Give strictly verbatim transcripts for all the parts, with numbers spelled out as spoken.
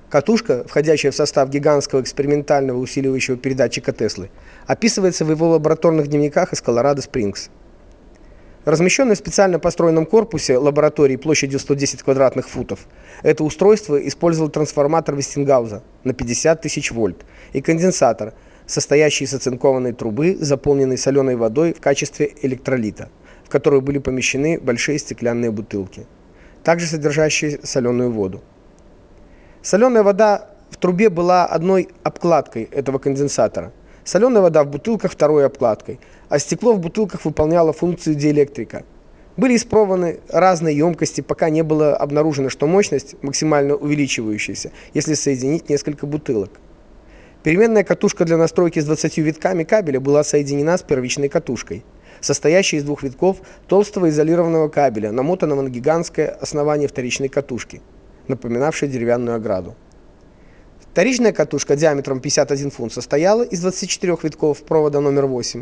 Катушка, входящая в состав гигантского экспериментального усиливающего передатчика Теслы, описывается в его лабораторных дневниках из Колорадо-Спрингс. Размещенное в специально построенном корпусе лаборатории площадью сто десять квадратных футов, это устройство использовало трансформатор Вестингауза на пятьдесят тысяч вольт и конденсатор, состоящий из оцинкованной трубы, заполненной соленой водой в качестве электролита, в которую были помещены большие стеклянные бутылки, также содержащие соленую воду. Соленая вода в трубе была одной обкладкой этого конденсатора, соленая вода в бутылках второй обкладкой, а стекло в бутылках выполняло функцию диэлектрика. Были испробованы разные емкости, пока не было обнаружено, что мощность максимально увеличивающаяся, если соединить несколько бутылок. Переменная катушка для настройки с двадцатью витками кабеля была соединена с первичной катушкой, состоящей из двух витков толстого изолированного кабеля, намотанного на гигантское основание вторичной катушки, напоминавшей деревянную ограду. Вторичная катушка диаметром пятьдесят один фунт состояла из двадцати четырёх витков провода номер восемь.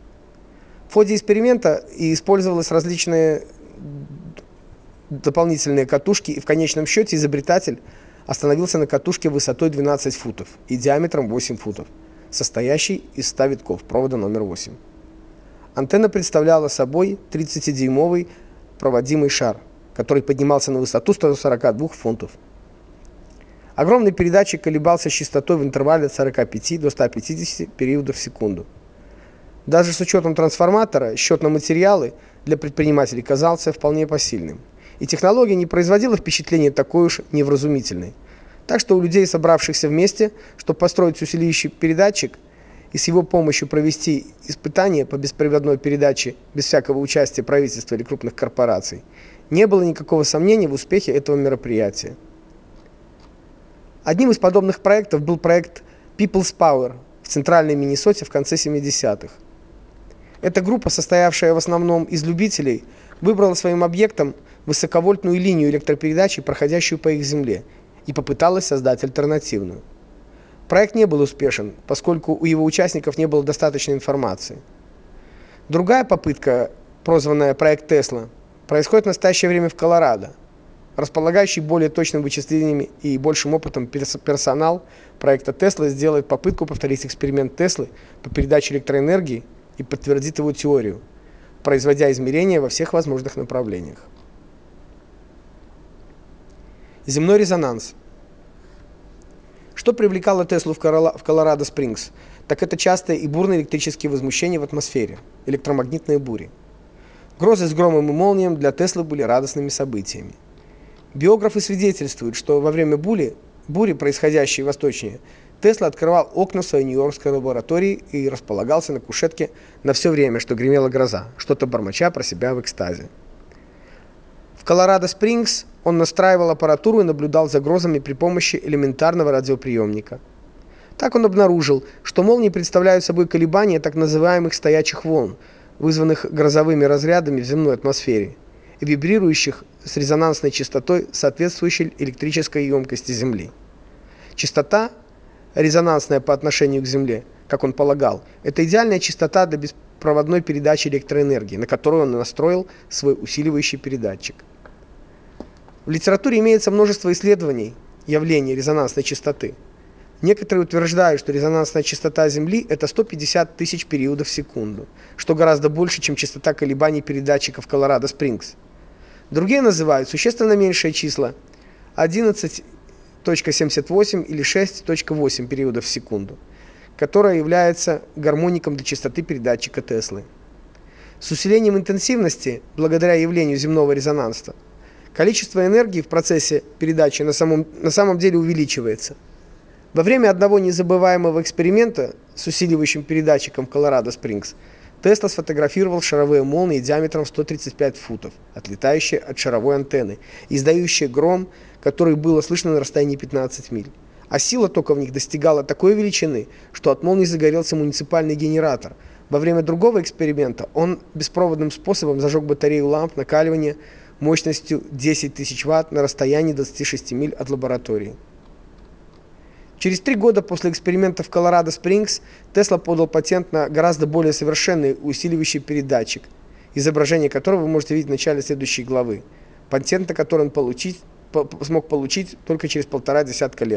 В ходе эксперимента и использовались различные дополнительные катушки, и в конечном счете изобретатель остановился на катушке высотой двенадцать футов и диаметром восемь футов, состоящей из ста витков провода номер восемь. Антенна представляла собой тридцатидюймовый проводимый шар, который поднимался на высоту ста сорока двух фунтов. Огромный передатчик колебался с частотой в интервале от сорока пяти до ста пятидесяти периодов в секунду. Даже с учетом трансформатора, счет на материалы для предпринимателей казался вполне посильным. И технология не производила впечатления такой уж невразумительной. Так что у людей, собравшихся вместе, чтобы построить усиливающий передатчик и с его помощью провести испытания по беспроводной передаче без всякого участия правительства или крупных корпораций, не было никакого сомнения в успехе этого мероприятия. Одним из подобных проектов был проект People's Power в центральной Миннесоте в конце семидесятых. Эта группа, состоявшая в основном из любителей, выбрала своим объектом высоковольтную линию электропередачи, проходящую по их земле, и попыталась создать альтернативную. Проект не был успешен, поскольку у его участников не было достаточной информации. Другая попытка, прозванная проект Тесла, происходит в настоящее время в Колорадо. Располагающий более точными вычислениями и большим опытом персонал проекта Тесла сделает попытку повторить эксперимент Теслы по передаче электроэнергии и подтвердит его теорию, производя измерения во всех возможных направлениях. Земной резонанс. Что привлекало Теслу в Колорадо-Спрингс, так это частые и бурные электрические возмущения в атмосфере, электромагнитные бури. Грозы с громом и молнием для Теслы были радостными событиями. Биографы свидетельствуют, что во время бури, бури, происходящей восточнее, Тесла открывал окна своей нью-йоркской лаборатории и располагался на кушетке на все время, что гремела гроза, что-то бормоча про себя в экстазе. В Колорадо-Спрингс он настраивал аппаратуру и наблюдал за грозами при помощи элементарного радиоприемника. Так он обнаружил, что молнии представляют собой колебания так называемых стоячих волн, вызванных грозовыми разрядами в земной атмосфере, и вибрирующих с резонансной частотой, соответствующей электрической емкости Земли. Частота, резонансная по отношению к Земле, как он полагал, это идеальная частота для беспроводной передачи электроэнергии, на которую он настроил свой усиливающий передатчик. В литературе имеется множество исследований явления резонансной частоты. Некоторые утверждают, что резонансная частота Земли – это сто пятьдесят тысяч периодов в секунду, что гораздо больше, чем частота колебаний передатчиков Колорадо-Спрингс. Другие называют существенно меньшие числа – одиннадцать целых семьдесят восемь или шесть целых восемь периодов в секунду, которая является гармоником для частоты передатчика Теслы. С усилением интенсивности, благодаря явлению земного резонанса, количество энергии в процессе передачи на самом, на самом деле увеличивается. Во время одного незабываемого эксперимента с усиливающим передатчиком в Колорадо-Спрингс Тесла сфотографировал шаровые молнии диаметром сто тридцать пять футов, отлетающие от шаровой антенны, издающие гром, который было слышно на расстоянии пятнадцати миль. А сила тока в них достигала такой величины, что от молнии загорелся муниципальный генератор. Во время другого эксперимента он беспроводным способом зажег батарею ламп накаливания мощностью десять тысяч ватт на расстоянии двадцати шести миль от лаборатории. Через три года после эксперимента в Колорадо-Спрингс Тесла подал патент на гораздо более совершенный усиливающий передатчик, изображение которого вы можете видеть в начале следующей главы. Патент, на который он получить, смог получить только через полтора десятка лет.